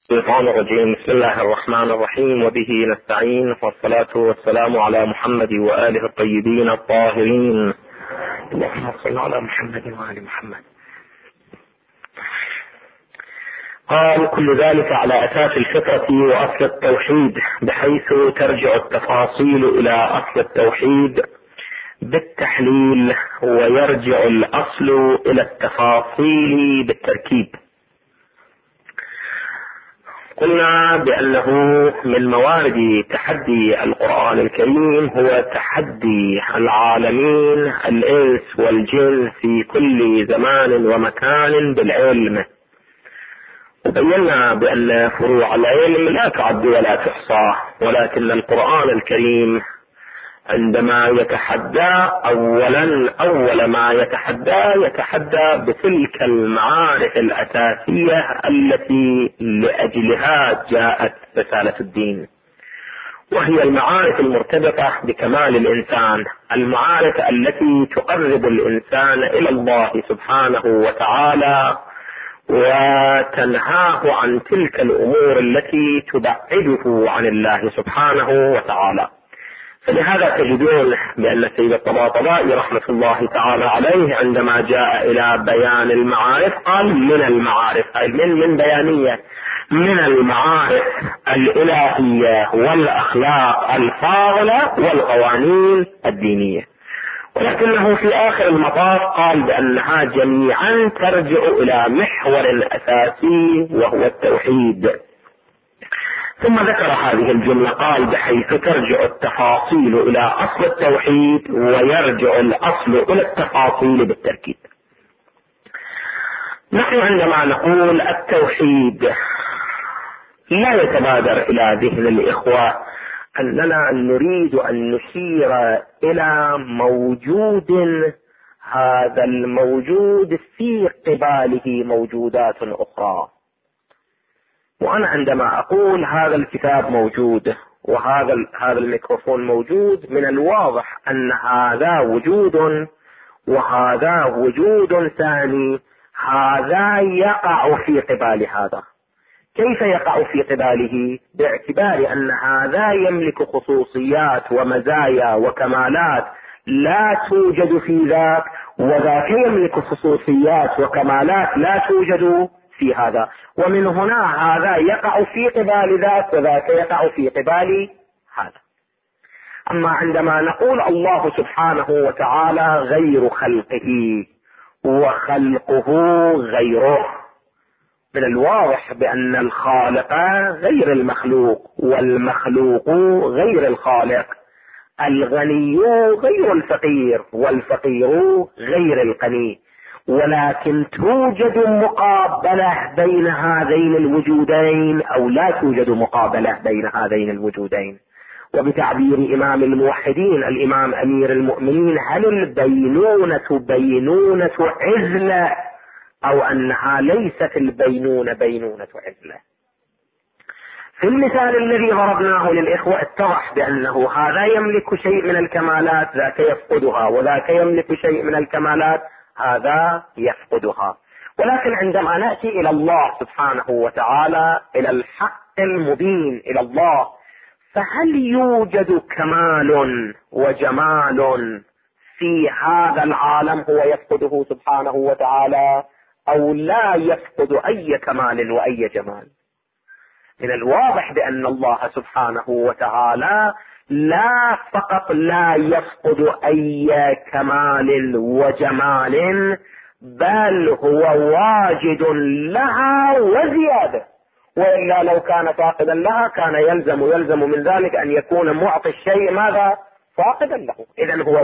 الشيطان الرجيم. بسم الله الرحمن الرحيم، وبه نستعين، والصلاة والسلام على محمد وآله الطيبين الطاهرين. اللهم صل على محمد وآل محمد. قال: كل ذلك على أساس الفطرة وأصل التوحيد، بحيث ترجع التفاصيل إلى أصل التوحيد بالتحليل، ويرجع الأصل إلى التفاصيل بالتركيب. قلنا بأنه من موارد تحدي القرآن الكريم هو تحدي العالمين الإنس والجن في كل زمان ومكان بالعلم، وبينا بأن فروع العلم لا تعد ولا تحصى، ولكن القرآن الكريم عندما يتحدى أول ما يتحدى بتلك المعارف الأساسية التي لأجلها جاءت رسالة الدين، وهي المعارف المرتبطة بكمال الإنسان، المعارف التي تقرب الإنسان إلى الله سبحانه وتعالى وتنهاه عن تلك الأمور التي تبعده عن الله سبحانه وتعالى. فلهذا تجدون بأن سيد الطباطبائي رحمة الله تعالى عليه عندما جاء إلى بيان المعارف قال من المعارف، أي من بيانية، من المعارف الإلهية والأخلاق الفاضلة والقوانين الدينية، ولكنه في آخر المطاف قال بأنها جميعا ترجع إلى محور أساسي وهو التوحيد. ثم ذكر هذه الجملة قال: بحيث ترجع التفاصيل إلى أصل التوحيد ويرجع الأصل إلى التفاصيل بالتركيب. نحن عندما نقول التوحيد لا يتبادر إلى ذهن الإخوة أننا نريد أن نشير إلى موجود، هذا الموجود في قباله موجودات أخرى. وأنا عندما أقول هذا الكتاب موجود وهذا الميكروفون موجود، من الواضح أن هذا وجود وهذا وجود ثاني، هذا يقع في قبال هذا. كيف يقع في قباله؟ باعتبار أن هذا يملك خصوصيات ومزايا وكمالات لا توجد في ذاك، وذاك يملك خصوصيات وكمالات لا توجد في هذا، ومن هنا هذا يقع في قبال ذاك وذاك يقع في قبال هذا. أما عندما نقول الله سبحانه وتعالى غير خلقه وخلقه غيره، من الواضح بأن الخالق غير المخلوق والمخلوق غير الخالق، الغني غير الفقير والفقير غير الغني، ولكن توجد مقابلة بين هذين الوجودين أو لا توجد مقابلة بين هذين الوجودين. وبتعبير إمام الموحدين الإمام أمير المؤمنين: هل البينونة بينونة عزلة أو أنها ليست البينونة بينونة عزلة؟ في المثال الذي ضربناه للإخوة اتضح بأنه هذا يملك شيء من الكمالات ذاك يفقدها، وذاك يملك شيء من الكمالات هذا يفقدها. ولكن عندما نأتي إلى الله سبحانه وتعالى، إلى الحق المبين إلى الله، فهل يوجد كمال وجمال في هذا العالم هو يفقده سبحانه وتعالى، أو لا يفقد أي كمال وأي جمال؟ من الواضح بأن الله سبحانه وتعالى لا فقط لا يفقد أي كمال وجمال، بل هو واجد لها وزيادة، وإلا لو كان فاقدا لها كان يلزم من ذلك أن يكون معطي الشيء ماذا؟ فاقدا له. إذن هو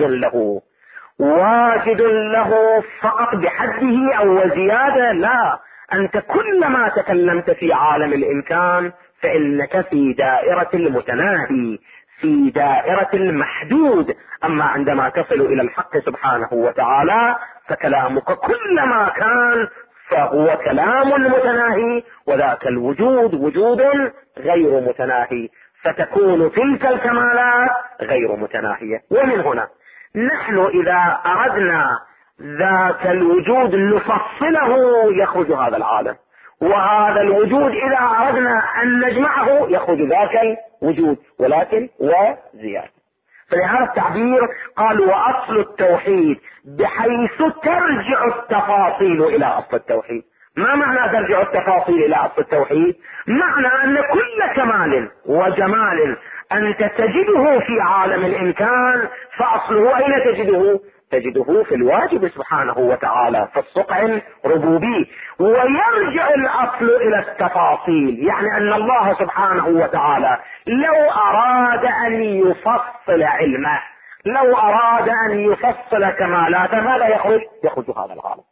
واجد له فقط بحده أو وزيادة؟ لا، أنت كلما تكلمت في عالم الإمكان فإنك في دائرة المتناهي، في دائرة المحدود. أما عندما تصل إلى الحق سبحانه وتعالى فكلامك كلما كان فهو كلام متناهي، وذاك الوجود وجود غير متناهي، فتكون تلك الكمالات غير متناهية. ومن هنا نحن إذا أردنا ذاك الوجود نفصله يخرج هذا العالم، وهذا الوجود إذا أردنا أن نجمعه يخرج ذاك الوجود، ولكن وزيادة. فلهذا التعبير قال وأصل التوحيد بحيث ترجع التفاصيل إلى أصل التوحيد. ما معنى ترجع التفاصيل إلى أصل التوحيد؟ معنى أن كل كمال وجمال أنت تجده في عالم الإمكان فأصله أين تجده؟ تجده في الواجب سبحانه وتعالى، في الصقع الربوبي. ويرجع الأصل إلى التفاصيل، يعني أن الله سبحانه وتعالى لو أراد أن يفصل علمه، لو أراد أن يفصل كمالاته، ماذا يخرج هذا العالم.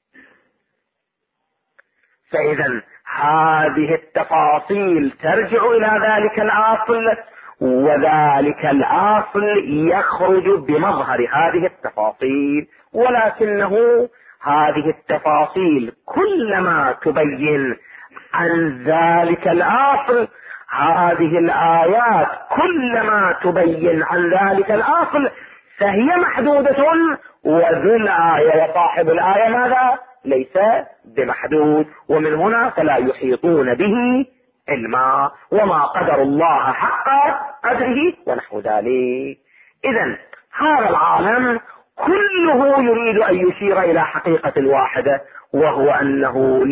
فإذا هذه التفاصيل ترجع إلى ذلك الأصل، وذلك الأصل يخرج بمظهر هذه التفاصيل. ولكنه هذه التفاصيل كلما تبين عن ذلك الأصل، هذه الآيات كلما تبين عن ذلك الأصل فهي محدودة، وذو الآية وصاحب الآية ماذا؟ ليس بمحدود. ومن هنا فلا يحيطون به علما، وما قدر الله حق قدره ونحو ذلك. إذن هذا العالم كله يريد أن يشير إلى حقيقة واحدة، وهو أنه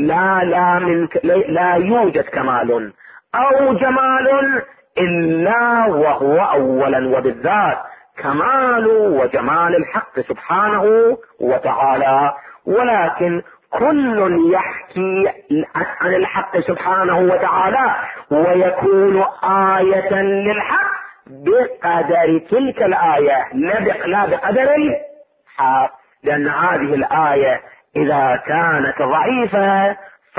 لا يوجد كمال أو جمال إلا وهو أولا وبالذات كمال وجمال الحق سبحانه وتعالى. ولكن كل يحكي عن الحق سبحانه وتعالى ويكون آية للحق بقدر تلك الآية، لا بقدر الحق. لأن هذه الآية إذا كانت ضعيفة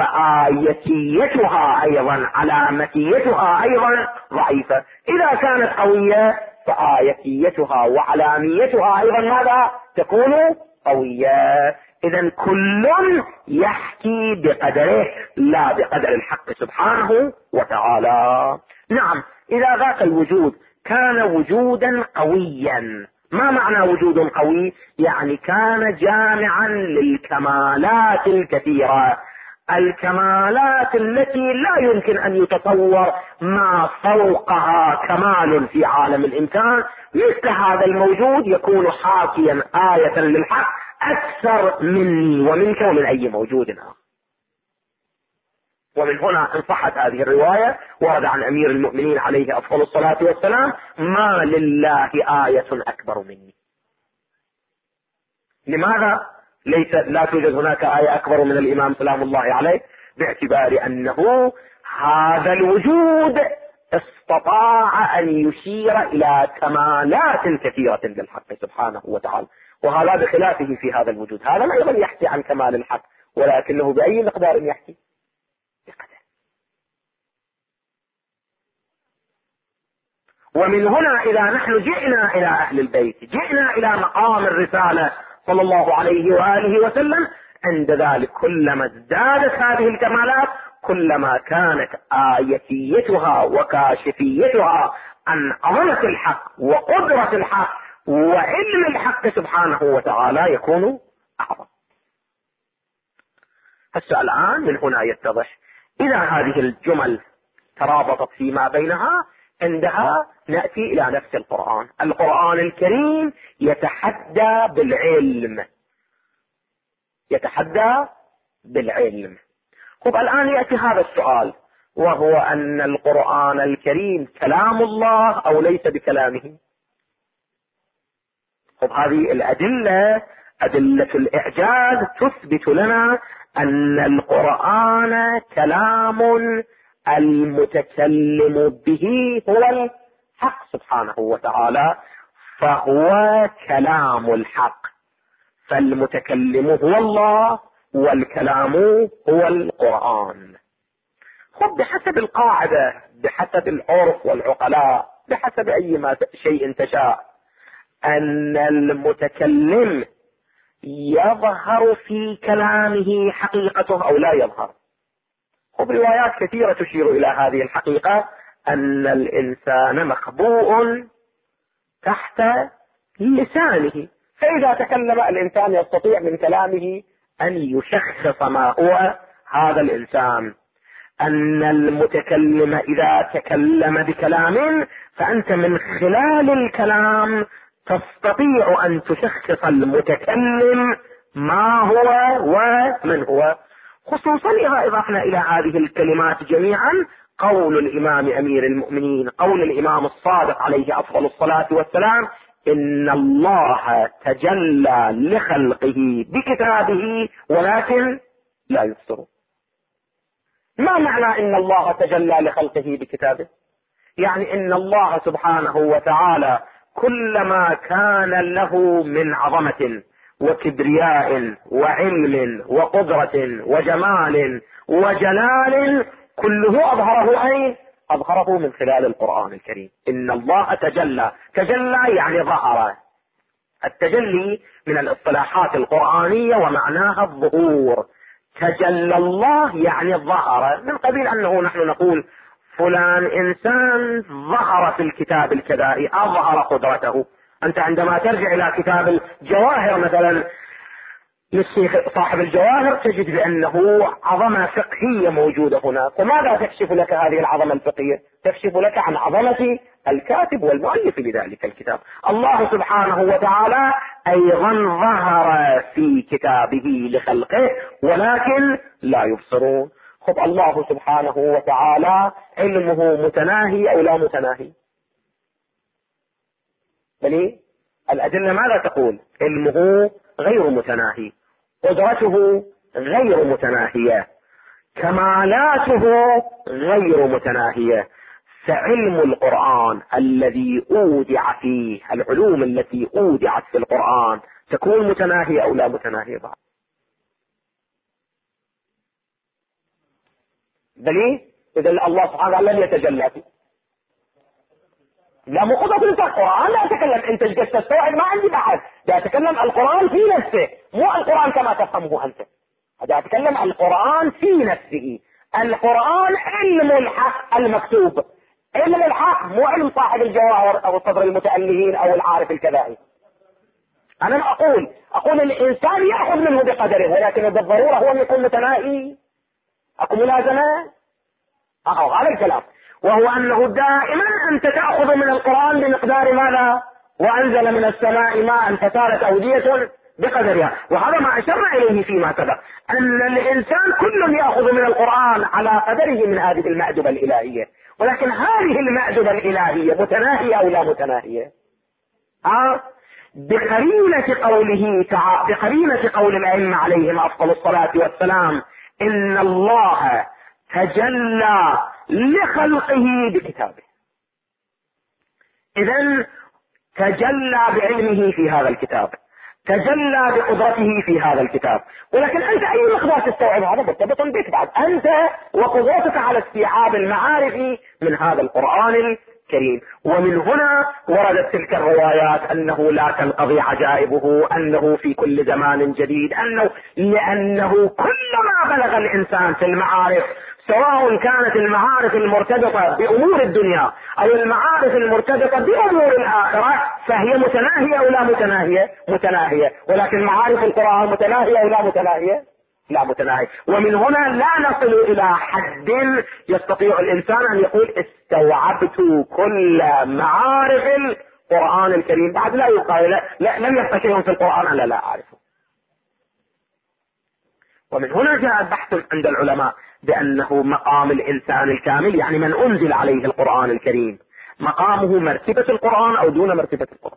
فآيتيتها أيضا، علامتيتها أيضا ضعيفة. إذا كانت قوية فآيتيتها وعلاميتها أيضا ماذا؟ تكون قوية. إذن كل يحكي بقدره لا بقدر الحق سبحانه وتعالى. نعم، إذا ذاك الوجود كان وجودا قويا. ما معنى وجود قوي؟ يعني كان جامعا للكمالات الكثيرة، الكمالات التي لا يمكن أن يتصور ما فوقها كمال في عالم الإمكان. مثل هذا الموجود يكون حاكيا آية للحق أكثر مني ومنك ومن أي موجود آخر. ومن هنا إن صحت هذه الرواية ورد عن أمير المؤمنين عليه أفضل الصلاة والسلام: ما لله آية أكبر مني. لماذا لا توجد هناك آية أكبر من الإمام سلام الله عليه؟ باعتبار أنه هذا الوجود استطاع أن يشير إلى كمالات كثيرة للحق سبحانه وتعالى، وهذا بخلافه في هذا الوجود. هذا أيضا يحكي عن كمال الحق، ولكنه بأي مقدار يحكي؟ بقدر. ومن هنا إذا نحن جئنا إلى أهل البيت، جئنا إلى مقام الرسالة صلى الله عليه وآله وسلم، عند ذلك كلما ازدادت هذه الكمالات كلما كانت آيتيتها وكاشفيتها عن عظمة الحق وقدرة الحق وعلم الحق سبحانه وتعالى يكون أعظم. السؤال الآن من هنا يتضح: إذا هذه الجمل ترابطت فيما بينها، عندها نأتي إلى نفس القرآن. القرآن الكريم يتحدى بالعلم، يتحدى بالعلم. طب الآن يأتي هذا السؤال، وهو أن القرآن الكريم كلام الله أو ليس بكلامه؟ طب هذه الأدلة، أدلة الإعجاز، تثبت لنا أن القرآن كلام المتكلم به هو الحق سبحانه وتعالى، فهو كلام الحق، فالمتكلم هو الله والكلام هو القرآن. خب بحسب القاعدة، بحسب العرف والعقلاء، بحسب أي شيء تشاء، أن المتكلم يظهر في كلامه حقيقته أو لا يظهر. خب روايات كثيرة تشير إلى هذه الحقيقة، أن الإنسان مخبوء تحت لسانه، فإذا تكلم الإنسان يستطيع من كلامه أن يشخص ما هو هذا الإنسان أن المتكلم إذا تكلم بكلام فأنت من خلال الكلام تستطيع أن تشخص المتكلم ما هو ومن هو، خصوصا إذا أضفنا إلى هذه الكلمات جميعا قول الإمام أمير المؤمنين، قول الإمام الصادق عليه أفضل الصلاة والسلام: إن الله تجلى لخلقه بكتابه ولكن لا يبصرون. ما معنى إن الله تجلى لخلقه بكتابه؟ يعني إن الله سبحانه وتعالى كلما كان له من عظمة وكبرياء وعلم وقدرة وجمال وجلال كله أظهره أين؟ أظهره من خلال القرآن الكريم. إن الله تجلى، تجلى يعني ظهر. التجلي من الاصطلاحات القرآنية ومعناها الظهور. تجلى الله يعني ظهر، من قبيل أنه نحن نقول فلان إنسان ظهر في الكتاب الكذائي، أظهر قدرته. أنت عندما ترجع إلى كتاب الجواهر مثلا للشيخ صاحب الجواهر تجد بأنه عظمة فقهية موجودة هناك. وماذا تكشف لك هذه العظمة الفقهية؟ تكشف لك عن عظمة الكاتب والمؤلف لذلك الكتاب. الله سبحانه وتعالى أيضا ظهر في كتابه لخلقه ولكن لا يبصرون. خب الله سبحانه وتعالى علمه متناهي أو لا متناهي؟ بل الأدلة ماذا تقول؟ علمه غير متناهي، قدرته غير متناهية، كمالاته غير متناهية. فعلم القرآن الذي أودع فيه، العلوم التي أودعت في القرآن تكون متناهية أو لا متناهية بعد؟ بل إذا الله سبحانه وتعالى لم يتجلى فيه. لا، مو قدرة القرآن لا أتكلم، أنت جالس تستوعب، ما عندي بحث، دا أتكلم القرآن في نفسه، مو القرآن كما تفهمه أنت. دا أتكلم القرآن في نفسه. القرآن علم الحق المكتوب، علم الحق، مو علم صاحب الجواهر أو صدر المتألهين أو العارف الكذائي. أنا أقول الإنسان يأخذ منه بقدره، ولكن بالضرورة هو يكون متناهي. أكو ملازمة؟ هذا الكلام، وهو أنه دائما أنت تأخذ من القرآن بمقدار ماذا؟ وأنزل من السماء ماء فصارت أودية بقدرها. وهذا ما أشرنا إليه فيما سبق، أن الإنسان كل يأخذ من القرآن على قدره من هذه المأدبة الإلهية. ولكن هذه المأدبة الإلهية متناهية أو لا متناهية؟ بقرينة قول الأئمة عليهم أفضل الصلاة والسلام: إن الله تجلى لخلقه بكتابه. إذن تجلى بعلمه في هذا الكتاب، تجلى بقدرته في هذا الكتاب. ولكن أنت أي مقدار تستوعب هذا مرتبط بك بعد، أنت وقدرتك على استيعاب المعارف من هذا القرآن الكريم. ومن هنا وردت تلك الروايات أنه لا تنقضي عجائبه، أنه في كل زمان جديد، لأنه كلما بلغ الإنسان في المعارف، سواء كانت المعارف المرتبطة بأمور الدنيا أو المعارف المرتبطة بأمور الآخرة، فهي متناهية أو لا متناهية؟ متناهية. ولكن معارف القرآن متناهية أو لا متناهية؟ لا متناهية. ومن هنا لا نصل إلى حد يستطيع الإنسان أن يقول استوعبت كل معارف القرآن الكريم. بعد لا يقال لم يبقى شيء في القرآن أنا لا أعرفه. ومن هنا جاء البحث عند العلماء بأنه مقام الإنسان الكامل، يعني من أنزل عليه القرآن الكريم، مقامه مرتبة القرآن أو دون مرتبة القرآن.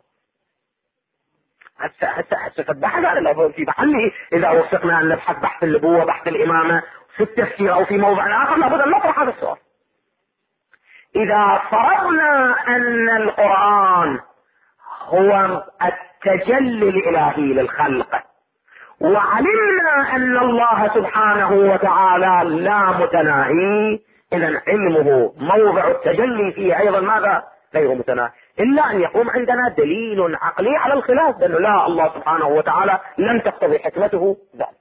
هسه فالبحث هذا في محله. إذا وفقنا أن نبحث بحث النبوة، بحث الإمامة في التفسير أو في موضع آخر، لابد أن نطرح هذا السؤال. إذا فرضنا أن القرآن هو التجلي الإلهي للخلق، وعلمنا أن الله سبحانه وتعالى لا متناهي، إذن علمه موضع التجلي فيه أيضا ماذا؟ غير متناهي. إلا أن يقوم عندنا دليل عقلي على الخلاف، لأنه لا، الله سبحانه وتعالى لم تقتضي حكمته ذلك.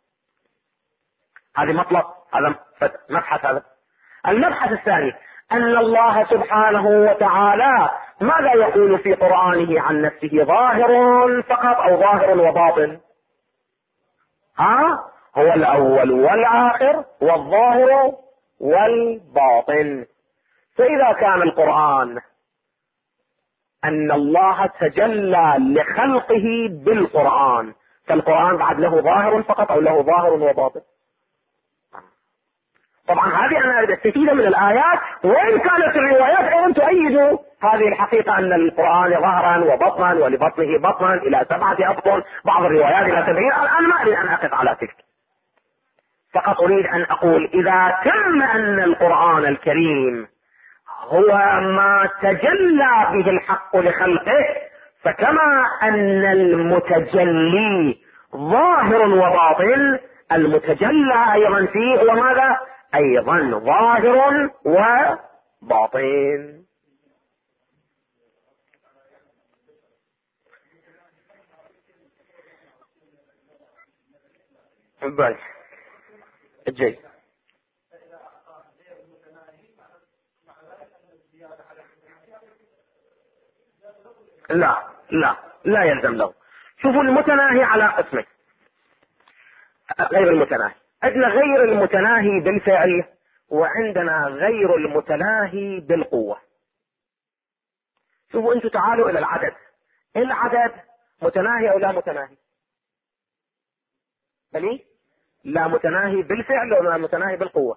هذه مطلب، هذا مبحث. هذا المبحث الثاني، أن الله سبحانه وتعالى ماذا يقول في قرآنه عن نفسه؟ ظاهر فقط أو ظاهر وباطن؟ هو الأول والآخر والظاهر والباطن. فإذا كان القرآن أن الله تجلى لخلقه بالقرآن، فالقرآن بعد له ظاهر فقط أو له ظاهر وباطن؟ طبعا هذه أنا أستفيد من الآيات، وإن كانت الروايات أيضا تؤيد هذه الحقيقة أن القرآن ظهرا وبطنا ولبطنه بطنا إلى 7 أبطن، بعض الروايات إلى 70. الآن ما أريد أن أقف على تلك، فقط أريد أن أقول إذا تم أن القرآن الكريم هو ما تجلى به الحق لخلقه، فكما أن المتجلي ظاهر وباطن، المتجلى أيضا فيه هو ماذا؟ أيضا ظاهر وباطن. بل جيد. لا يلزم له. شوفوا المتناهي على قسمين. غير المتناهي، عندنا غير المتناهي بالفعل، وعندنا غير المتناهي بالقوة. شوفوا انتم تعالوا الى العدد. العدد متناهي او لا متناهي؟ بلي لا متناهي بالفعل ولا متناهي بالقوة؟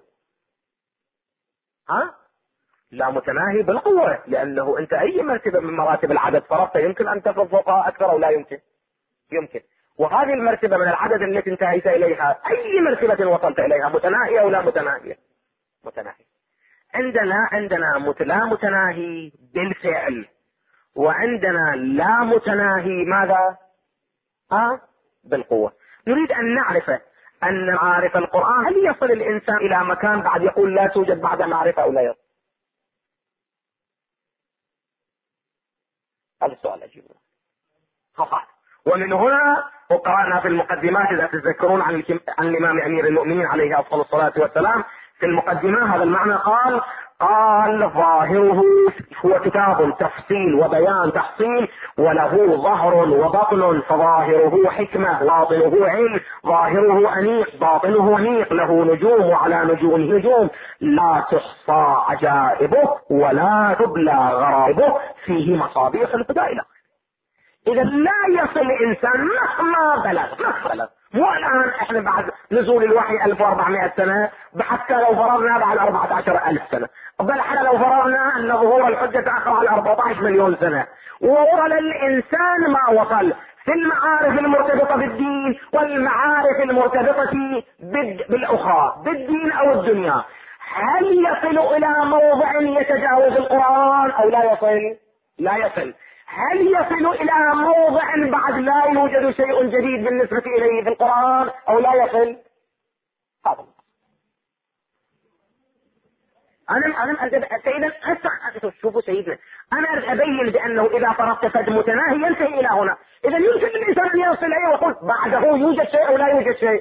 لا متناهي بالقوة، لأنه أنت أي مرتبة من مراتب العدد فرضت يمكن أن تفرض فوقها أكثر أو لا يمكن. وهذه المرتبة من العدد التي انتهيت إليها أي مرتبة وصلت إليها متناهية أو لا متناهية؟ متناهية. عندنا لا متناهي بالفعل، وعندنا لا متناهي ماذا؟ بالقوة. نريد أن نعرف أن معارف القرآن، هل يصل الإنسان إلى مكان بعد يقول لا توجد بعد معرفة أو لا يصل؟ هذا السؤال أجيبه. ومن هنا وقرأنا في المقدمات إذا تتذكرون عن الإمام أمير المؤمنين عليه أفضل الصلاة والسلام في المقدمة هذا المعنى، قال ظاهره هو كتاب تفصيل وبيان تحصيل، وله ظهر وبطن، فظاهره حكمة باطنه علم، ظاهره أنيق باطنه ونيق، له نجوم وعلى نجومه نجوم، لا تحصى عجائبه ولا تبلى غرائبه، فيه مصابيح الهدى إلى. إذا لا يصل الإنسان مهما بلغ. مو الآن احنا بعد نزول الوحي 1400 سنة، حتى لو فرضنا بعد 14,000 سنة، بل حتى لو فرضنا أن ظهور الحجة تأخر على 14 مليون سنة، وورى الإنسان ما وصل في المعارف المرتبطة بالدين والمعارف المرتبطة بالأخرى، بالدين أو الدنيا، هل يصل إلى موضع يتجاوز القرآن أو لا يصل؟ لا يصل. هل يصل إلى موضع بعد لا يوجد شيء جديد بالنسبة إليه في القرآن أو لا يصل؟ هذا سيدنا شوفوا سيدنا، أنا أبين بأنه إذا فرضت فد متناهي ينتهي إلى هنا، إذا يمكن الإنسان أن يصل إليه ويقول بعده يوجد شيء أو لا يوجد شيء.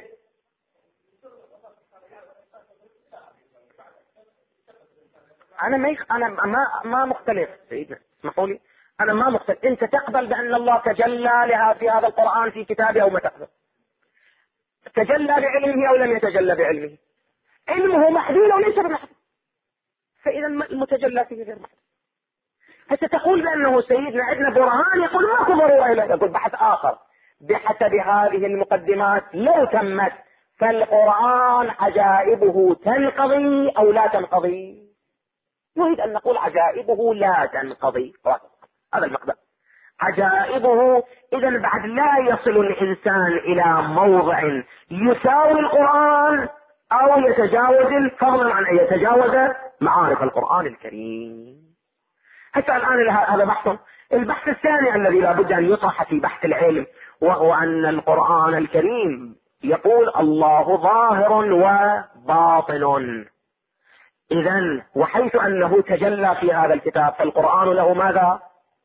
أنا ما مختلف سيدنا، اسمحوا لي، أنا ما مختلف. أنت تقبل بأن الله تجلى لها في هذا القرآن في كتابه أو ما تقبل؟ تجلى بعلمه أو لم يتجلى بعلمه؟ علمه محدود أو ليس بمحدود، فإذا المتجلى فيه غير محدود. هسه تقول بأنه سيدنا عندنا برهان يقول ماكو ضرورة إليه، يقول بحث آخر بحسب هذه المقدمات لو تمت فالقرآن عجائبه تنقضي أو لا تنقضي؟ نريد أن نقول عجائبه لا تنقضي، هذا المقدار عجائبه. إذا بعد لا يصل الإنسان إلى موضع يساوي القرآن أو يتجاوز، فضلا عن أن يتجاوز معارف القرآن الكريم. حتى الآن هذا بحث. البحث الثاني الذي لا بد أن يطرح في بحث العلم، وهو أن القرآن الكريم يقول الله ظاهر وباطن. إذن وحيث أنه تجلى في هذا الكتاب فالقرآن له ماذا؟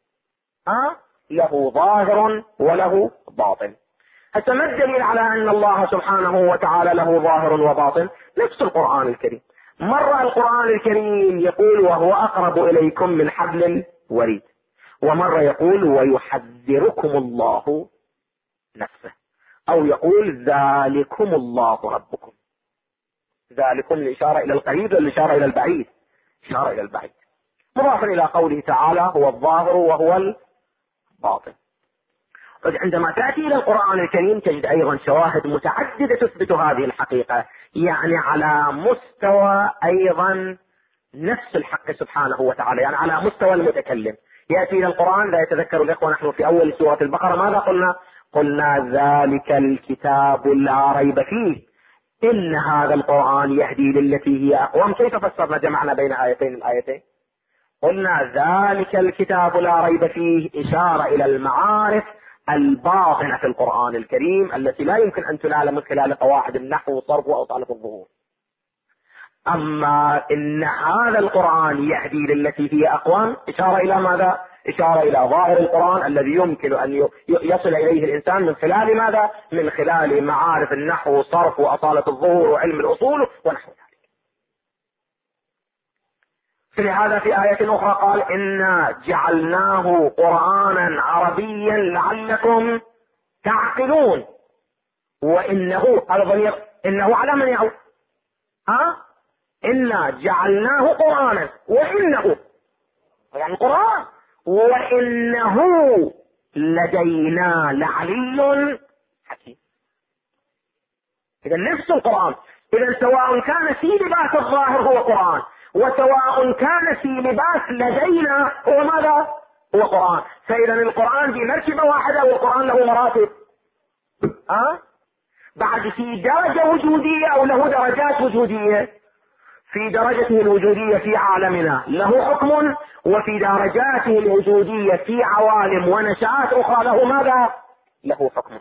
له ظاهر وله باطن. حتى ما الدليل على أن الله سبحانه وتعالى له ظاهر وباطن؟ نفس القرآن الكريم. مرة القرآن الكريم يقول وهو أقرب إليكم من حبل الوريد، ومرة يقول ويحذركم الله نفسه. أو يقول ذلكم الله ربكم. ذلكم الإشارة إلى القريب والإشارة إلى البعيد، إشارة إلى البعيد، مضافا إلى قوله تعالى هو الظاهر وهو الباطن. عندما تأتي إلى القرآن الكريم تجد أيضا شواهد متعددة تثبت هذه الحقيقة، يعني على مستوى أيضا نفس الحق سبحانه وتعالى، يعني على مستوى المتكلم. يأتي إلى القرآن، لا يتذكر الإخوة نحن في أول سورة البقرة ماذا قلنا ذلك الكتاب لا ريب فيه إن هذا القرآن يهدي للتي هي أقوم. كيف فسرنا جمعنا بين آيتين الآيتين؟ قلنا ذلك الكتاب لا ريب فيه إشارة إلى المعارف الباطنة في القرآن الكريم التي لا يمكن أن تنال من خلال قواعد النحو والصرف وأوصال الظهور. أما إن هذا القرآن يهدي للتي هي أقوم إشارة إلى ماذا؟ إشارة إلى ظاهر القرآن الذي يمكن أن يصل إليه الإنسان من خلال ماذا؟ من خلال معارف النحو والصرف وأصالة الظهور وعلم الأصول ونحو ذلك. فلهذا في آية أخرى قال إنا جعلناه قرآنا عربيا لعلكم تعقلون. وإنه إنه على من يعود؟ إنا جعلناه قرآنا، وإنه يعني قرآن، وإنه لدينا لعلي حكيم. إذا نفس القرآن، إذا سواء كان في لباس الظاهر هو قرآن، وسواء كان في لباس لدينا هو ماذا؟ هو قرآن. فإذا القرآن في مركبة واحدة والقرآن له مراتب. بعد في درجة وجودية أو له درجات وجودية. في درجته الوجودية في عالمنا له حكم، وفي درجاته الوجودية في عوالم ونشآت أخرى له ماذا؟ له حكم.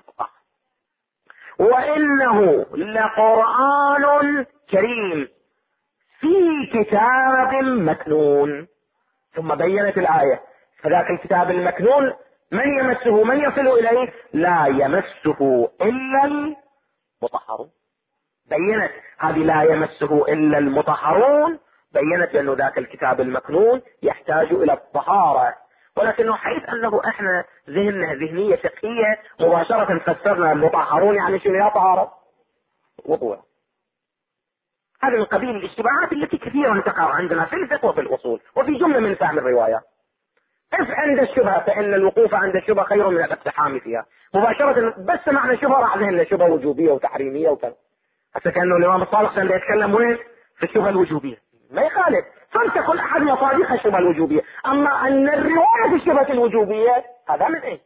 وإنه لقرآن كريم في كتاب مكنون. ثم بينت الآية فذاك الكتاب المكنون من يمسه؟ من يصل إليه؟ لا يمسه إلا المطهرون. بينت هذه لا يمسه إلا المطهرون، بينت أنه ذاك الكتاب المكنون يحتاج إلى الطهارة. ولكنه حيث أنه إحنا ذهننا ذهنية فقهية مباشرة فسرنا المطهرون يعني شنو؟ يا طهارة وضوء. هذا من قبيل الاشتباهات التي كثيرا تقع عندنا في الفقه وفي الأصول وفي جملة من فهم الروايات. عند الشبهة فإن الوقوف عند الشبهة خير من الاقتحام فيها مباشرة. بس معنى شبهة راح ذهننا شبهة وجوبية وتحريمية وكذا. حتى كأنه الإمام الصادق كان يتكلم وين؟ في الشبهة الوجوبية. ما يخالف، فلتكن أحد مصادق الشبهة الوجوبية. أما أن الرواية في الشبهة الوجوبية هذا من إيه؟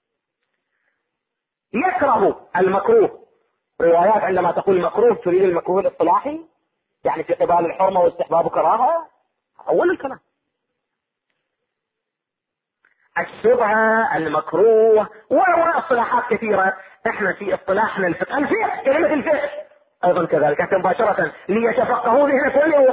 يكره المكروه. روايات عندما تقول مكروه تريد المكروه الاصطلاحي، يعني في قبال الحرمة واستحباب كراهة. أول الكلام الشبهة المكروه واصطلاحات كثيرة. احنا في اصطلاحنا الفقه كلمة الفقه ايضا كذلك مباشرة ليتفقهوا ذهنك وين يروح؟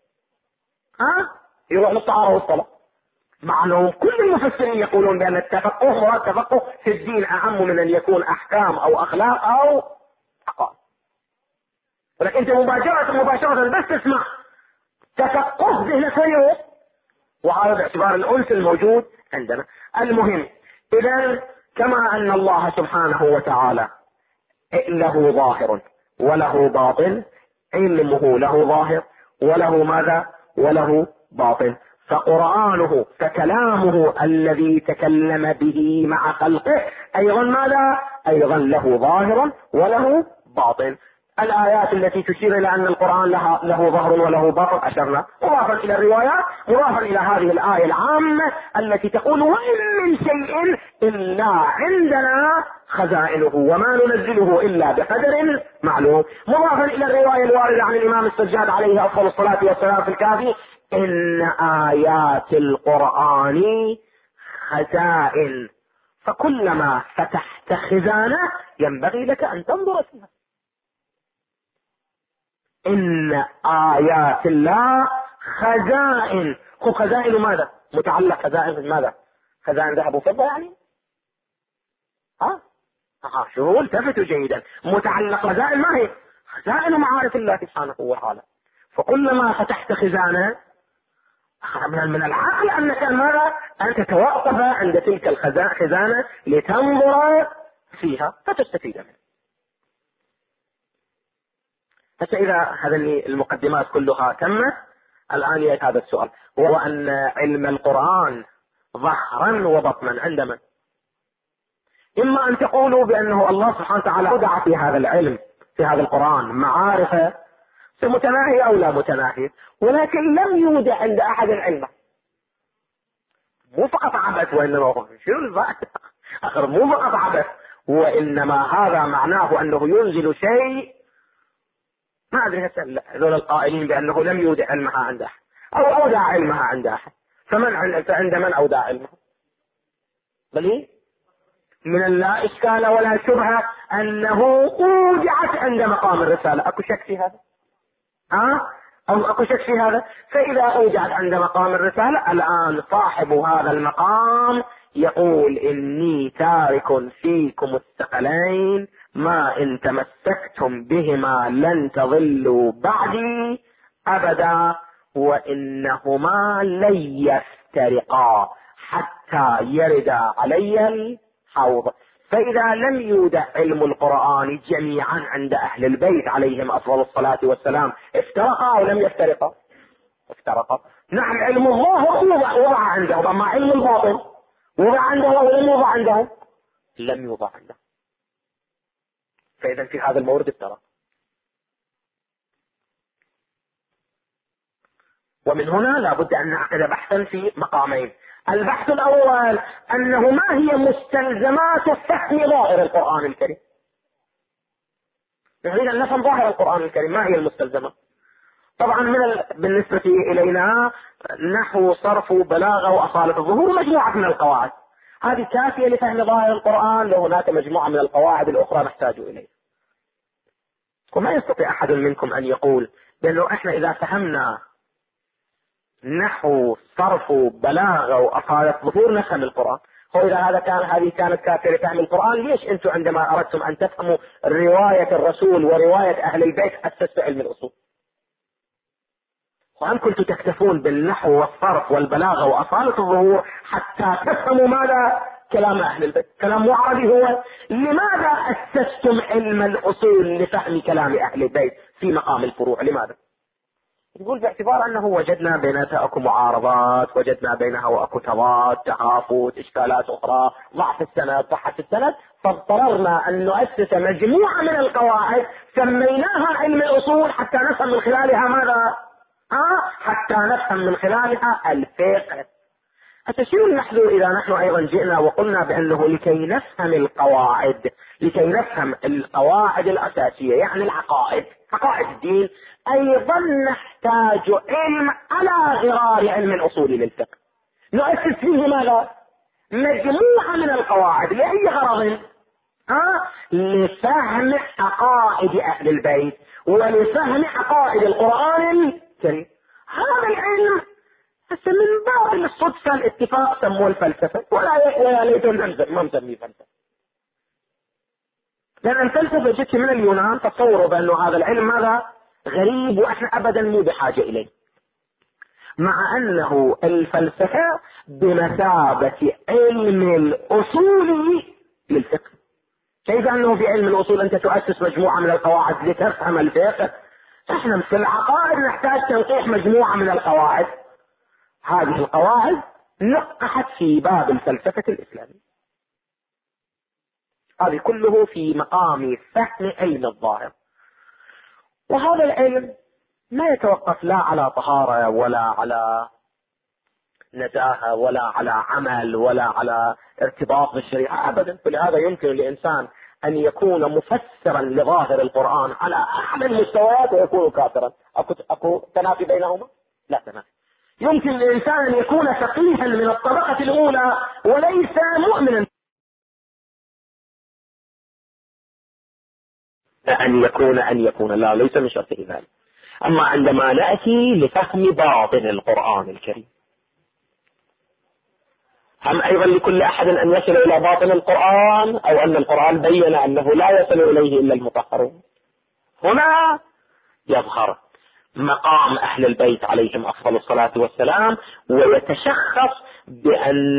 يروح للطهارة والصلاة. مع انه كل المفسرين يقولون بان التفقه مراد تفقه في الدين اعم من ان يكون احكام او اخلاق او عقائد. ولكن انت مباشرة بس تسمع تفقه ذهنك وين يروح؟ وهذا باعتبار الأنس الموجود عندنا. المهم إذا كما أن الله سبحانه وتعالى له ظاهر وله باطن، علمه له ظاهر وله ماذا؟ وله باطن. فقرآنه فكلامه الذي تكلم به مع خلقه أيضا ماذا؟ أيضا له ظاهر وله باطن. الآيات التي تشير إلى أن القرآن له ظهر وله باطن أشرنا، مضافا إلى الروايات، مضافا إلى هذه الآية العامة التي تقول وإن من شيء إلا عندنا خزائنه وما ننزله إلا بقدر معلوم، مضافا إلى الرواية الواردة عن الإمام السجاد عليه أفضل الصلاة والسلام في الكافي إن آيات القرآن خزائن فكلما فتحت خزانة ينبغي لك أن تنظر فيها. إن آيات الله خزائن. خزائن ماذا؟ متعلق خزائن ماذا؟ خزائن ذهب وفضة يعني؟ شو التفتوا جيدا. متعلق خزائن ما هي؟ خزائن معارف الله سبحانه وتعالى. فكلما فتحت خزانة من العقل أنك ماذا؟ أن تتوقف عند تلك الخزانة لتنظر فيها فتستفيد منها. فإذا هذه المقدمات كلها تمت، الآن يأتي هذا السؤال، وهو أن علم القرآن ظهرا وبطنا عند من؟ إما أن تقولوا بأنه الله سبحانه وتعالى أودع في هذا العلم، في هذا القرآن، معارف متناهية أو لا متناهية، ولكن لم يودع عند أحد علمه. مو فقط عبث، وإنما مو فقط عبث، وإنما هذا معناه أنه ينزل شيء. ما أدري هذول القائلين بأنه لم يودع علمها عند أحد أو أودع علمها عند أحد، فعند من أودع علمها؟ بل من لا إشكال ولا شبهة أنه أودعت عند مقام الرسالة. أكو شك في هذا؟ أو أكو شك في هذا؟ فإذا أودعت عند مقام الرسالة، الآن صاحب هذا المقام يقول إني تارك فيكم الثقلين ما إن تمسكتم بهما لن تضلوا بعدي أبدا، وإنهما لن يفترقا حتى يرد علي الحوض. فإذا لم يودع علم القرآن جميعا عند أهل البيت عليهم أفضل الصلاة والسلام، افترقا أو لم يفترقا؟ افترقا. نعم، علم الله وضع عندهم، أما علم الباطن وضع عندهم أو لم يوضع عندهم؟ لم يوضع عندهم. فإذا في هذا المورد افترق. ومن هنا لابد أن نعقد بحثا في مقامين. البحث الأول أنه ما هي مستلزمات فهم ظاهر القرآن الكريم. نريد أن نفهم ظاهر القرآن الكريم، ما هي المستلزمات؟ طبعا بالنسبة إلينا نحو، صرف، بلاغة، وأصالة الظهور، مجموعة من القواعد هذه كافية لفهم ظاهر القرآن. لو هناك مجموعة من القواعد الأخرى نحتاج إليها. وما يستطيع أحد منكم أن يقول بأنه إحنا إذا فهمنا نحو، صرف، بلاغة، وأصالة ظهور نفهم القرآن. هو إذا هذه كانت كافية لفهم القرآن، ليش أنتم عندما أردتم أن تفهموا رواية الرسول ورواية أهل البيت أسستوا علم الأصول؟ وأن كنتم تكتفون بالنحو والصرف والبلاغة وأصالة الظهور حتى تفهموا ماذا؟ كلام أهل البيت. كلام عربي هو. لماذا أسستم علم الأصول لفهم كلام أهل البيت في مقام الفروع؟ لماذا؟ يقول باعتبار أنه وجدنا بيناتها أكو معارضات، وجدنا بينها وأكو تضاد، تخافت، إشكالات أخرى، ضعف السند، صحة السند، فاضطررنا أن نؤسس مجموعة من القواعد سميناها علم الأصول حتى نفهم من خلالها ماذا؟ حتى نفهم من خلالها الفقه. حتى شنو المحذور إذا نحن أيضا جئنا وقلنا بأنه لكي نفهم القواعد، لكي نفهم القواعد الأساسية، يعني العقائد، عقائد الدين، أيضا نحتاج علم على غرار علم الأصول للفقه. نؤسس فيه ماذا؟ مجموعة من القواعد. لأي غرض؟ لفهم عقائد أهل البيت ولفهم عقائد القرآن الكريم. هذا العلم هسه من باب الصدفة الاتفاق سموه الفلسفة، ولا ليتوا ما نسميه فلسفة، لأن الفلسفة جت من اليونان، تصوروا بأنه هذا العلم ماذا؟ غريب، وإحنا أبدا مو بحاجة إليه، مع أنه الفلسفة بمثابة علم الأصول للفقه. كيف أنه في علم الأصول أنت تؤسس مجموعة من القواعد لتفهم الفقه، إحنا في العقائد نحتاج تنقيح مجموعة من القواعد. هذه القواعد نقحت في باب الفلسفة الإسلامية. هذه كله في مقام فهم علم الظاهر. وهذا العلم ما يتوقف لا على طهارة ولا على نزاهة ولا على عمل ولا على ارتباط بالشريعة أبدا. ولهذا يمكن لإنسان أن يكون مفسرا لظاهر القرآن على أعلى المستويات ويكون كافرا. أكو تنافي بينهما؟ لا تنافي. يمكن لإنسان أن يكون فقيها من الطبقة الأولى وليس مؤمنا. أن يكون لا، ليس من شرطه ذلك. أما عندما نأتي لفهم باطن القرآن الكريم، هم أيضا لكل أحد أن يصل إلى باطن القرآن، أو أن القرآن بين أنه لا يصل إليه إلا المطهرون. هنا يظهر مقام أهل البيت عليهم أفضل الصلاة والسلام، ويتشخص بأن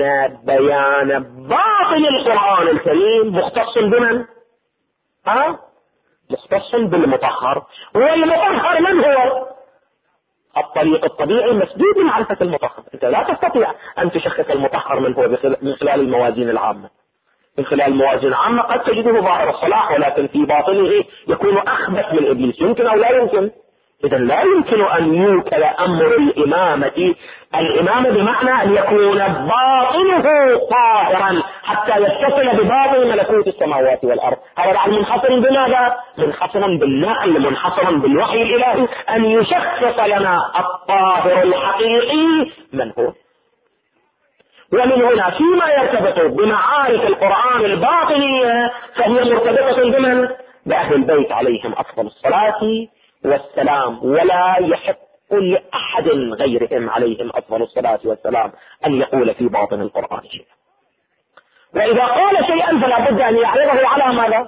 بيان باطن القرآن الكريم مختص بمن؟ مختص بالمطهر. والمطهر من هو؟ الطريق الطبيعي مسدود بمعرفة المطهر. أنت لا تستطيع أن تشخص المطهر من هو من خلال الموازين العامة. من خلال الموازين العامة قد تجده ظاهر الصلاح، ولكن في باطنه يكون أخبث من إبليس. يمكن أو لا يمكن؟ إذا لا يمكن أن يوكل أمر الإمامة بمعنى أن يكون باطنه طاهرا حتى يتصل بباطن ملكوت السماوات والأرض. هذا منحصر بماذا؟ منحصرا بالنقل، منحصرا بالوحي الإلهي أن يشخص لنا الطاهر الحقيقي من هو. ومن هنا فيما يرتبط بمعارف القرآن الباطنية فهي مرتبطة بمن؟ بأهل البيت عليهم أفضل الصلاة والسلام، ولا يحق لأحد غيرهم عليهم أفضل الصلاة والسلام أن يقول في باطن القرآن شيئا. وإذا قال شيئا فلا بد أن يعرضه على ماذا؟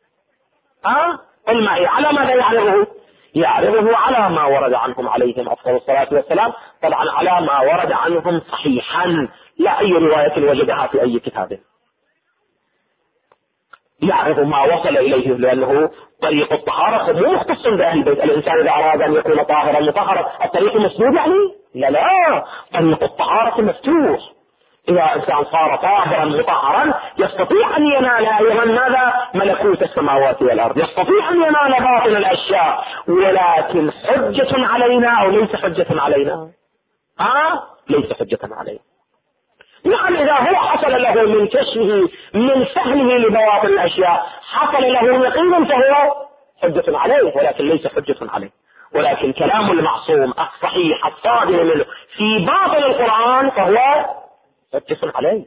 قل معي، على ماذا يعرضه؟ يعرضه على ما ورد عنهم عليهم أفضل الصلاة والسلام، طبعا على ما ورد عنهم صحيحا، لا أي رواية وجدها في أي كتاب. يعرف ما وصل إليه، لأنه طريق الطهارة مو مختص بأهل البيت. الإنسان إذا أراد أن يكون طاهرا مطهرا الطريق مسدود يعني؟ لا، طريق الطهارة مفتوح. إذا إنسان صار طاهرا مطهرا يستطيع أن ينال أيضا ماذا؟ ملكوت السماوات والأرض، يستطيع أن ينال باطن الأشياء. ولكن حجة علينا أو ليس حجة علينا؟ ليس حجة علينا. يعني إذا هو حصل له من كشفه من فهمه لبواطن الأشياء حصل له يقين فهو حجة عليه، ولكن ليس حجة عليه. ولكن كلام المعصوم الصحيح الصادر منه في باطن القرآن فهو حجة عليه.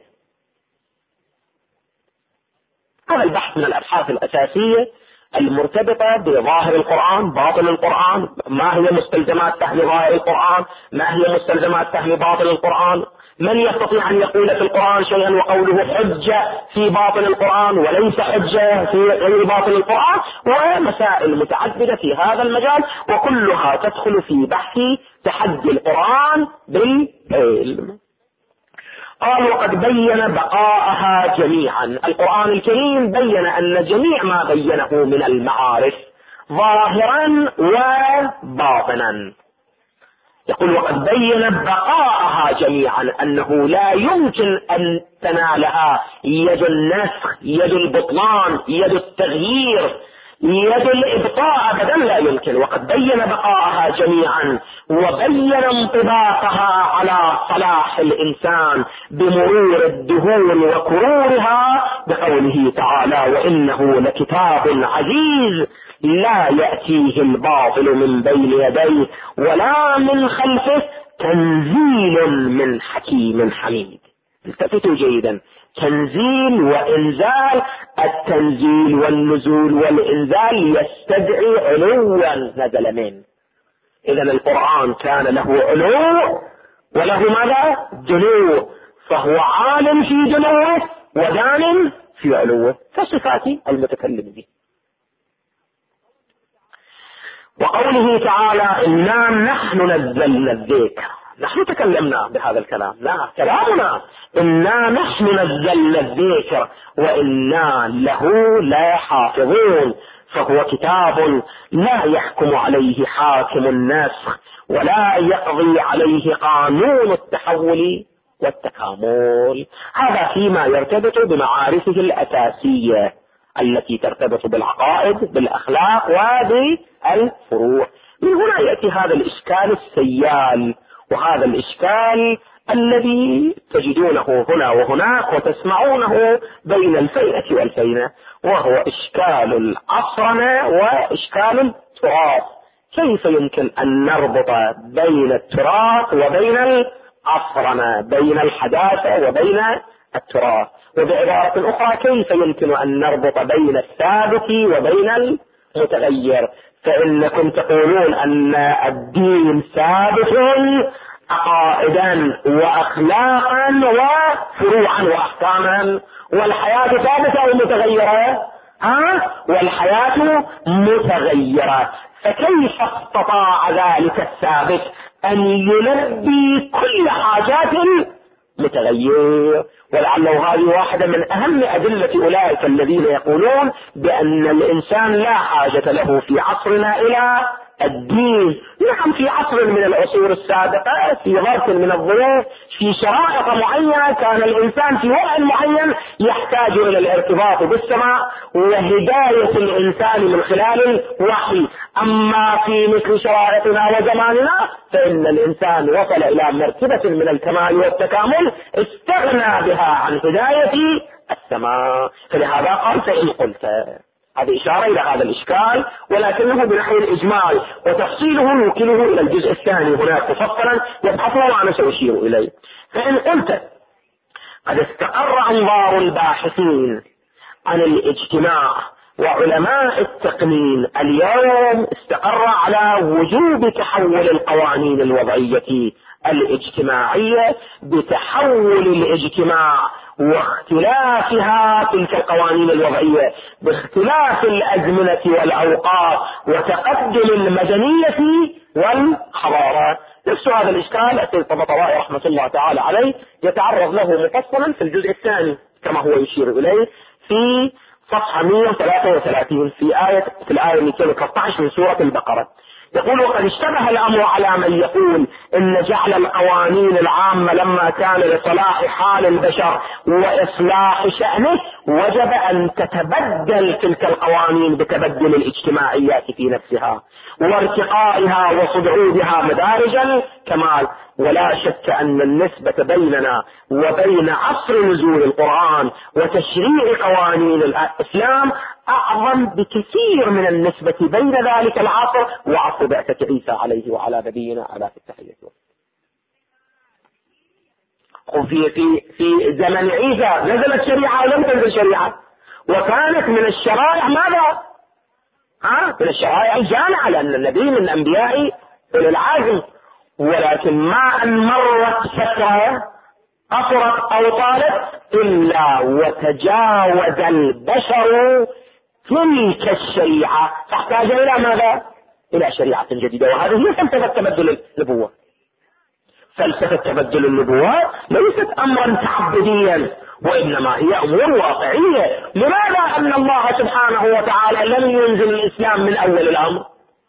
هذا البحث من الأبحاث الأساسية المرتبطة بظاهر القرآن، باطن القرآن، ما هي مستلزمات فهم ظاهر القرآن، ما هي مستلزمات فهم باطن القرآن، من يستطيع أن يقول في القرآن شيئا وقوله حجة في باطن القرآن وليس حجة في غير باطن القرآن، ومسائل متعددة في هذا المجال، وكلها تدخل في بحث تحدي القرآن بالعلم. قال وقد بين بقاءها جميعا. القرآن الكريم بين أن جميع ما بينه من المعارف ظاهرا وباطنا. يقول وقد بين بقاءها جميعا، أنه لا يمكن أن تنالها يد النسخ، يد البطلان، يد التغيير، يد الإبطاء أبدا لا يمكن. وقد بين بقاءها جميعا وبين انطباقها على صلاح الإنسان بمرور الدهور وكرورها بقوله تعالى وإنه لكتاب عزيز لا يأتيه الباطل من بين يديه ولا من خلفه تنزيل من حكيم حميد. التفتوا جيدا، تنزيل وإنزال. التنزيل والنزول والإنزال يستدعي علوا نزل منه. إذا القرآن كان له علو وله ماذا؟ دنو، فهو عالم في دنوه ودان في علوه كصفات المتكلم به. وقوله تعالى إنا نحن نزلنا الذكر، نحن تكلمنا بهذا الكلام، لا كلامنا، إنا نحن نزلنا الذكر وإنا له لا حافظون. فهو كتاب لا يحكم عليه حاكم النسخ ولا يقضي عليه قانون التحول والتكامل. هذا فيما يرتبط بمعارفه الأساسية التي ترتبط بالعقائد بالأخلاق وبالفروع. من هنا يأتي هذا الإشكال السيال، وهذا الإشكال الذي تجدونه هنا وهناك وتسمعونه بين الفينة والفينة، وهو إشكال العصرنة وإشكال التراث. كيف يمكن أن نربط بين التراث وبين العصرنة، بين الحداثة وبين التراث؟ وبعبارة أخرى كيف يمكن أن نربط بين الثابت وبين المتغير؟ فإنكم تقولون أن الدين ثابت عقائدا وأخلاقا وفروعا وأحكاما، والحياة ثابتة أو متغيرة؟ والحياة متغيرة. فكيف استطاع ذلك الثابت أن يلبي كل حاجات متغير؟ ولعل لعله هذه واحدة من أهم أدلة أولئك الذين يقولون بأن الإنسان لا حاجة له في عصرنا إلى الدين. نعم، في عصر من العصور السابقة، في ظرف من الظروف، في شرائط معينة، كان الإنسان في وضع معين يحتاج إلى الارتباط بالسماء وهداية الإنسان من خلال الوحي. أما في مثل شرائطنا وزماننا فإن الإنسان وصل إلى مرتبة من الكمال والتكامل استغنى بها عن هداية السماء. فلهذا قال فإن قلت، هذه إشارة إلى هذا الإشكال، ولكنه بنحو الإجمال، وتفصيله نوكله إلى الجزء الثاني هناك مفصلا يبحثه وأنا سأشير إليه. فإن قلت قد استقر أنظار الباحثين عن الاجتماع وعلماء التقنين اليوم استقر على وجوب تحول القوانين الوضعية الاجتماعية بتحول الاجتماع واختلافها تلك القوانين الوضعية باختلاف الأزمنة والأوقات وتقدم المدنية والحضارة. نفس هذا الإشكال السيد طباطبائي رحمة الله تعالى عليه يتعرض له مفصلا في الجزء الثاني كما هو يشير إليه في صفحة 133 في الآية 213 من سورة البقرة. يقول وقد اشتبه الأمر على من يقول إن جعل القوانين العامة لما كان لصلاح حال البشر وإصلاح شأنه وجب أن تتبدل تلك القوانين بتبدل الاجتماعيات في نفسها وارتقائها وصعودها مدارج الكمال. ولا شك أن النسبة بيننا وبين عصر نزول القرآن وتشريع قوانين الإسلام أعظم بكثير من النسبة بين ذلك العصر وعصر بعثة عيسى عليه وعلى نبينا على التحية. في زمن عيسى نزلت شريعة ولم تنزل شريعة، وكانت من الشرائع ماذا؟ من الشرائع الجامعة، لأن النبي من أنبياء أولي العزم. ولكن ما أن مرت فترة قصرت أو طالت إلا وتجاوز البشر تلك الشريعة فاحتاج إلى ماذا؟ إلى شريعة جديدة. وهذه هي فلسفة تبدل النبوة. فلسفة تبدل النبوة ليست أمرا تعبديا، وإنما هي أمور واقعية. لماذا أن الله سبحانه وتعالى لم ينزل الإسلام من أول الأمر؟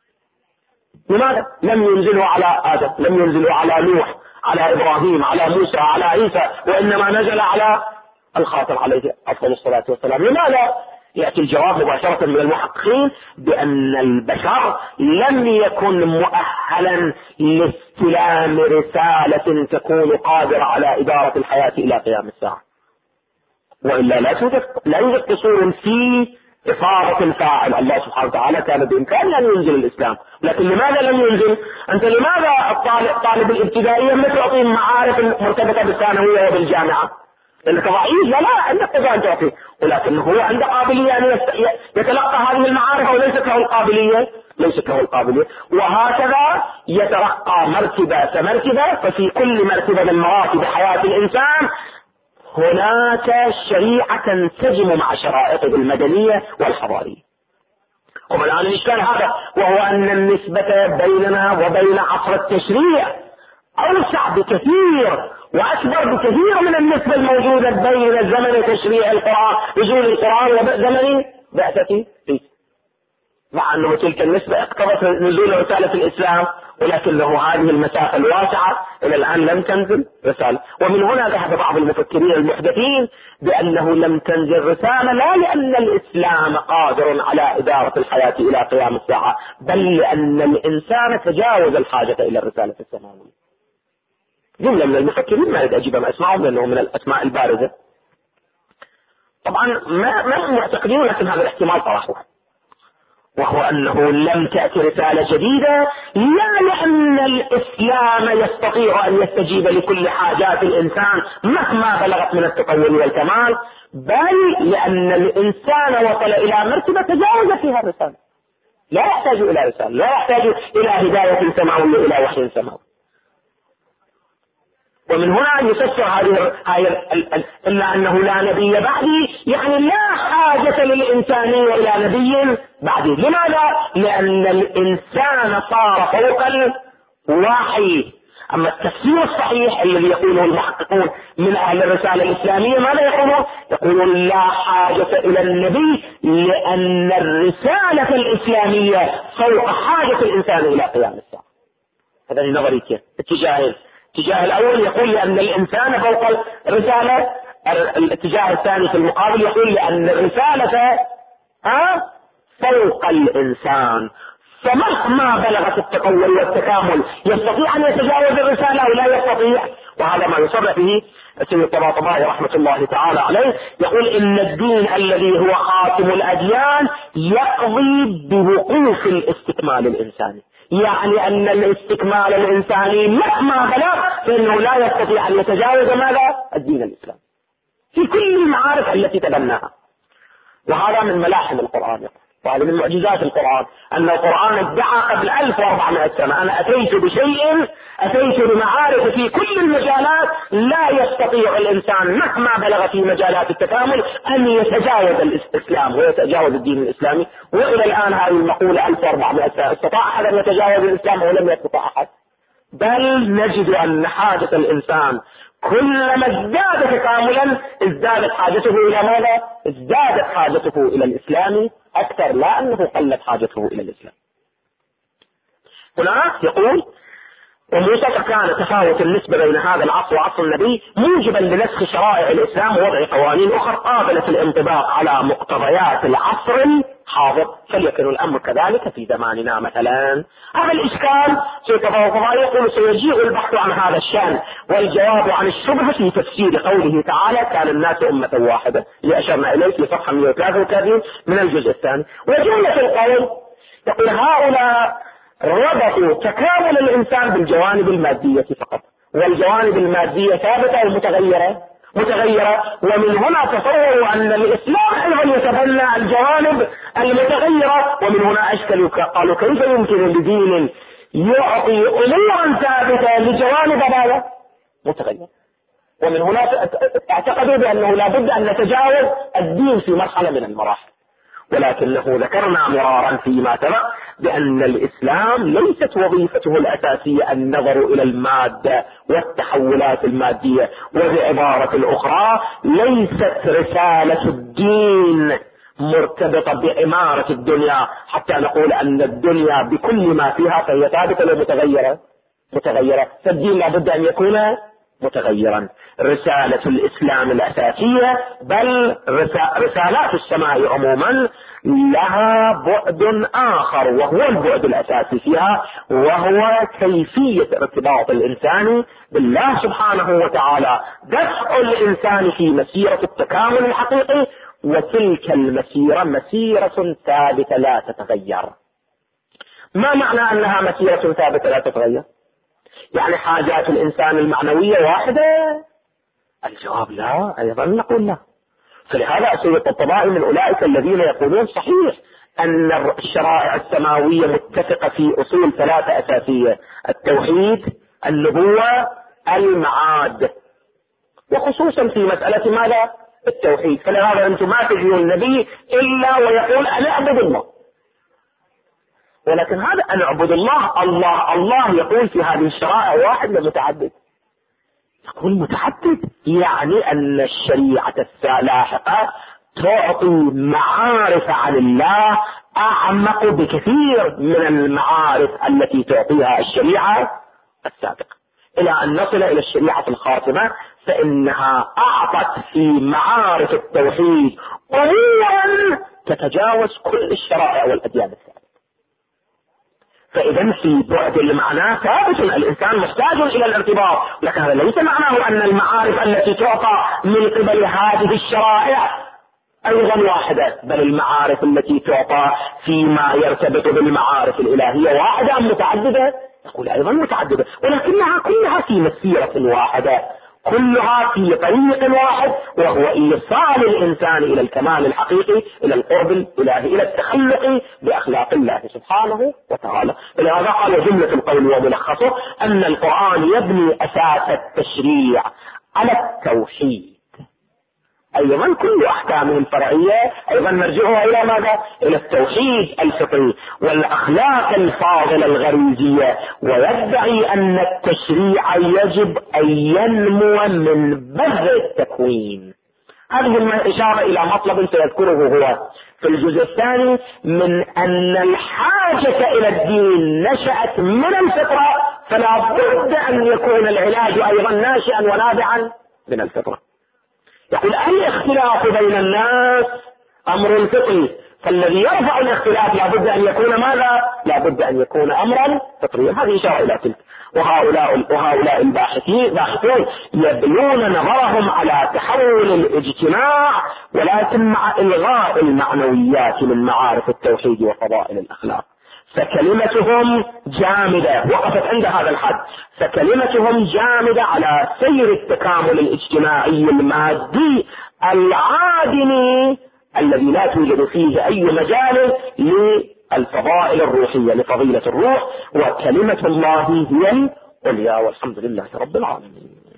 لماذا لم ينزلوا على آدم، لم ينزلوا على نوح، على إبراهيم، على موسى، على عيسى، وإنما نزل على الخاتم عليه أفضل الصلاة والسلام؟ لماذا؟ يأتي الجواب مباشرة من المحققين بأن البشر لم يكن مؤهلا لاستلام رسالة تكون قادرة على إدارة الحياة إلى قيام الساعة، وإلا لا يوجد قصور في إصابة الفاعل. الله سبحانه وتعالى كان بإمكانه أن ينزل الإسلام، لكن لماذا لم ينزل؟ أنت لماذا الطالب الابتدائية ما تعطيه معارف مرتبطة بالثانوية وبالجامعة؟ لأنك ضعيف؟ لا عندك قدرة أن تعطيه، ولكن هو عنده قابلية أن يتلقى هذه المعارف وليست له القابلية، ليست له القابلية. وهكذا يترقى مرتبة فمرتبة، ففي كل مرتبة من مراتب حياة الإنسان هناك شريعة تنسجم مع شرائطه المدنية والحضارية. الآن الإشكال هذا، وهو أن النسبة بيننا وبين عصر التشريع أوسع بكثير وأكبر بكثير من النسبة الموجودة بين زمن تشريع القرآن نزول القرآن وزمن بعثة عيسى، مع أنه تلك النسبة اقتضت نزول رسالة الإسلام، ولكن له هذه المسافة الواسعة إلى الآن لم تنزل رسالة. ومن هنا ذهب بعض المفكرين المحدثين بأنه لم تنزل رسالة لا لأن الإسلام قادر على إدارة الحياة إلى قيام الساعة، بل لأن الإنسان تجاوز الحاجة إلى الرسالة السماوية. جملة من المفكرين ما أريد أجيب ما أسمعهم لأنه من الأسماء البارزة، طبعا ما معتقدين، لكن هذا الاحتمال طرحه، وهو أنه لم تأتي رسالة جديدة لا لأن الإسلام يستطيع أن يستجيب لكل حاجات الإنسان مهما بلغت من التطور والكمال، بل لأن الإنسان وصل إلى مرتبة تجاوز فيها الرسالة، لا يحتاج إلى رسالة، لا يحتاج إلى هداية سماوية، إلى وحي سماوي. ومن هنا يفسر هذه إلا أنه لا نبي بعدي، يعني لا حاجة للإنسانية إلى نبي بعدي. لماذا؟ لأن الإنسان صار فوق الوحي. أما التفسير الصحيح الذي يقوله المحققون من أهل الرسالة الإسلامية ماذا يقولون؟ يقولون لا حاجة إلى النبي لأن الرسالة الإسلامية فوق حاجة الإنسان إلى قيام الساعة. هذا نظري كيف اتجاهين. الاتجاه الأول يقول لأن الإنسان فوق الرسالة، الاتجاه الثاني في المقابل يقول لأن الرسالة فوق الإنسان، فمهما بلغت التطور والتكامل يستطيع أن يتجاوز الرسالة أو لا يستطيع. وهذا ما يصرح به السيد الطباطبائي رحمة الله تعالى عليه، يقول إن الدين الذي هو خاتم الأديان يقضي بوقوف الاستكمال الإنساني، يعني أن الاستكمال الإنساني مهما بلغ فإنه لا يستطيع أن يتجاوز ماذا؟ الدين الإسلامي في كل المعارف التي تبناها. وهذا من ملاحم القرآن، وهذا من معجزات القرآن، أن القرآن ادعى قبل 1400 سنة أنا أتيت بشيء، أتيت بمعارف في كل المجالات لا يستطيع الإنسان مهما بلغ في مجالات التكامل أن يتجاوز الإسلام ويتجاوز الدين الإسلامي. وإلى الآن هذه المقولة 1400 سنة استطاع أحد أن يتجاوز الإسلام ولم يستطع أحد، بل نجد أن حاجة الإنسان كلما ازداد تكاملا ازدادت حاجته إلى ماذا؟ ازدادت حاجته إلى الإسلام أكثر، لا أنه قلت حاجته إلى الإسلام. هنا يقول وموسى كان تفاوت النسبة بين هذا العصر وعصر النبي موجبا لنسخ شرائع الإسلام ووضع قوانين أخرى قابلة الانطباق على مقتضيات العصر الحاضر، فليكن الأمر كذلك في زماننا مثلا. هذا الإشكال يقول سيجيء البحث عن هذا الشأن والجواب عن الشبهة في تفسير قوله تعالى كان الناس أمة واحدة اللي أشرنا إليه في صفحة 133 من الجزء الثاني. وجملة القول يقول هؤلاء ربطوا تكامل الإنسان بالجوانب المادية فقط، والجوانب المادية ثابتة أو متغيرة؟ ومن هنا تصوروا أن الإسلام أيضا يتبنى الجوانب المتغيرة، ومن هنا أشكلوا قالوا كيف يمكن لدين يعطي أمورا ثابتة لجوانب ماذا؟ متغيرة. ومن هنا اعتقدوا بأنه لا بد أن نتجاوز الدين في مرحلة من المراحل، ولكنه ذكرنا مرارا فيما سبق بأن الإسلام ليست وظيفته الأساسية النظر إلى المادة والتحولات المادية، وبعبارة أخرى ليست رسالة الدين مرتبطة بعمارة الدنيا حتى نقول أن الدنيا بكل ما فيها فهي ثابتة ومتغيرة. فالدين لا بد أن يكون متغيرا. رسالة الإسلام الأساسية بل رسالات السماء عموما لها بعد آخر وهو البعد الأساسي فيها، وهو كيفية ارتباط الإنسان بالله سبحانه وتعالى، دفع الإنسان في مسيرة التكامل الحقيقي، وتلك المسيرة مسيرة ثابتة لا تتغير. ما معنى أنها مسيرة ثابتة لا تتغير؟ يعني حاجات الإنسان المعنوية واحدة؟ الجواب لا، أيضا نقول لا. فلهذا السيد الطباطبائي من أولئك الذين يقولون صحيح أن الشرائع السماوية متفقة في أصول 3 أساسية: التوحيد، النبوة، المعاد، وخصوصا في مسألة ماذا؟ التوحيد. فلهذا أنتم ما تجدون النبي إلا ويقول أنا أعبد الله، ولكن هذا أن أعبد الله الله يقول في هذه الشرائع واحد ومتعدد. يقول متعدد يعني أن الشريعة اللاحقة تعطي معارف عن الله أعمق بكثير من المعارف التي تعطيها الشريعة السابقة، إلى أن نصل إلى الشريعة الخاتمة فإنها أعطت في معارف التوحيد أمورا تتجاوز كل الشرائع والأديان السابقة. فإذا في بعد المعنى ثابت، الإنسان محتاج إلى الارتباط، لكن هذا ليس معناه أن المعارف التي تعطى من قبل هذه الشرائع أيضا واحدة، بل المعارف التي تعطى فيما يرتبط بالمعارف الإلهية واحدة أم متعددة؟ يقول أيضا متعددة، ولكنها كلها في مسيرة واحدة، كلها في طريق واحد، وهو إيصال الإنسان إلى الكمال الحقيقي، إلى القرب الإلهي، إلى التخلق بأخلاق الله سبحانه وتعالى. فلهذا قال جملة القول وملخصه أن القرآن يبني أساس التشريع على التوحيد، أيضا كل أحكامه الفرعية أيضا مرجعها إلى ماذا؟ إلى التوحيد الفطري والأخلاق الفاضلة الغريزية، ويدعي أن التشريع يجب أن ينمو من بذر التكوين. هذه الإشارة إلى مطلب سيذكره هو في الجزء الثاني، من أن الحاجة إلى الدين نشأت من الفطرة، فلا بد أن يكون العلاج أيضا ناشئا ونابعا من الفطرة. يقول الاختلاف بين الناس أمر فطري، فالذي يرفع الاختلاف لا بد أن يكون ماذا؟ لا بد أن يكون أمرا فطريا. هذه إشارة إلى تلك. وهؤلاء الباحثون يبنون نظرهم على تحول الاجتماع، ولكن مع إلغاء المعنويات من معارف التوحيد وفضائل الأخلاق. فكلمتهم جامدة، وقفت عند هذا الحد، فكلمتهم جامدة على سير التكامل الاجتماعي المادي العادم الذي لا توجد فيه أي مجال للفضائل الروحية، لفضيلة الروح، وكلمة الله هي العليا، والحمد لله رب العالمين.